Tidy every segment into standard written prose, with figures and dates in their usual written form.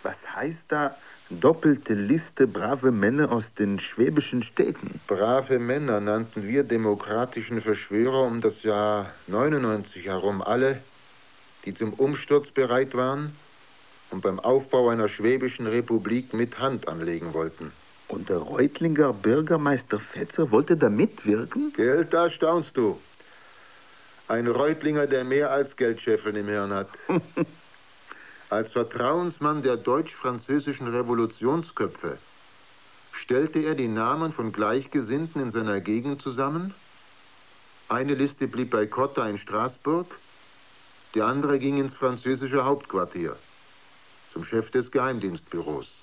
Was heißt da doppelte Liste brave Männer aus den schwäbischen Städten? Brave Männer nannten wir demokratischen Verschwörer um das Jahr 99 herum alle, die zum Umsturz bereit waren und beim Aufbau einer schwäbischen Republik mit Hand anlegen wollten. Und der Reutlinger Bürgermeister Fetzer wollte da mitwirken? Geld, da staunst du. Ein Reutlinger, der mehr als Geldscheffeln im Hirn hat. Als Vertrauensmann der deutsch-französischen Revolutionsköpfe stellte er die Namen von Gleichgesinnten in seiner Gegend zusammen. Eine Liste blieb bei Cotta in Straßburg, die andere ging ins französische Hauptquartier, zum Chef des Geheimdienstbüros.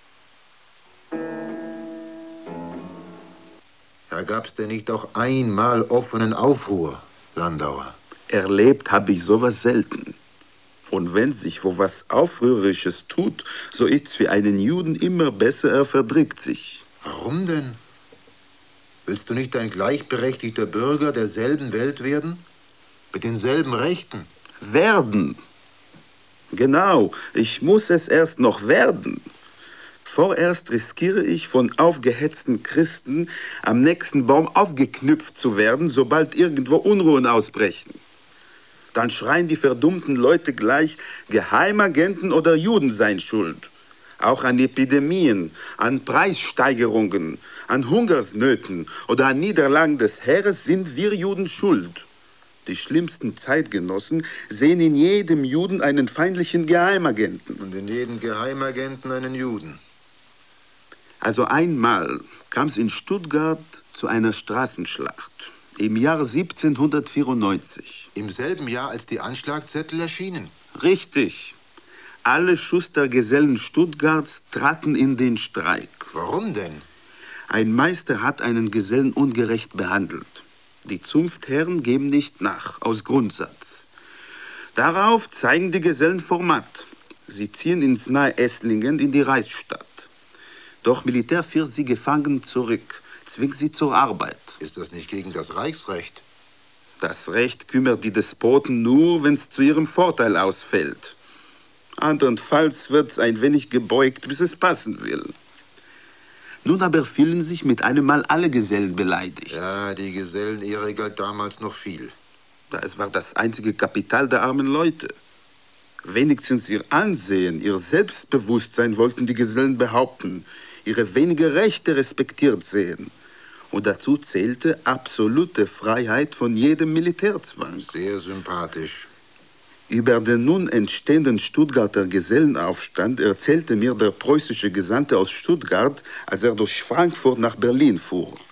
Da gab's denn nicht auch einmal offenen Aufruhr, Landauer? Erlebt habe ich sowas selten. Und wenn sich wo was Aufrührerisches tut, so ist's für einen Juden immer besser, er verdrückt sich. Warum denn? Willst du nicht ein gleichberechtigter Bürger derselben Welt werden? Mit denselben Rechten? Werden. Genau, ich muss es erst noch werden. Vorerst riskiere ich, von aufgehetzten Christen am nächsten Baum aufgeknüpft zu werden, sobald irgendwo Unruhen ausbrechen. Dann schreien die verdummten Leute gleich, Geheimagenten oder Juden seien schuld. Auch an Epidemien, an Preissteigerungen, an Hungersnöten oder an Niederlagen des Heeres sind wir Juden schuld. Die schlimmsten Zeitgenossen sehen in jedem Juden einen feindlichen Geheimagenten. Und in jedem Geheimagenten einen Juden. Also einmal kam es in Stuttgart zu einer Straßenschlacht. Im Jahr 1794. Im selben Jahr, als die Anschlagzettel erschienen? Richtig. Alle Schustergesellen Stuttgarts traten in den Streik. Warum denn? Ein Meister hat einen Gesellen ungerecht behandelt. Die Zunftherren geben nicht nach, aus Grundsatz. Darauf zeigen die Gesellen Format. Sie ziehen ins nahe Esslingen in die Reichsstadt. Doch Militär führt sie gefangen zurück, zwingt sie zur Arbeit. Ist das nicht gegen das Reichsrecht? Das Recht kümmert die Despoten nur, wenn es zu ihrem Vorteil ausfällt. Andernfalls wird's ein wenig gebeugt, bis es passen will. Nun aber fühlen sich mit einem Mal alle Gesellen beleidigt. Ja, die Gesellenehre galt damals noch viel. Es war das einzige Kapital der armen Leute. Wenigstens ihr Ansehen, ihr Selbstbewusstsein wollten die Gesellen behaupten, ihre wenigen Rechte respektiert sehen. Und dazu zählte absolute Freiheit von jedem Militärzwang. Sehr sympathisch. Über den nun entstehenden Stuttgarter Gesellenaufstand erzählte mir der preußische Gesandte aus Stuttgart, als er durch Frankfurt nach Berlin fuhr.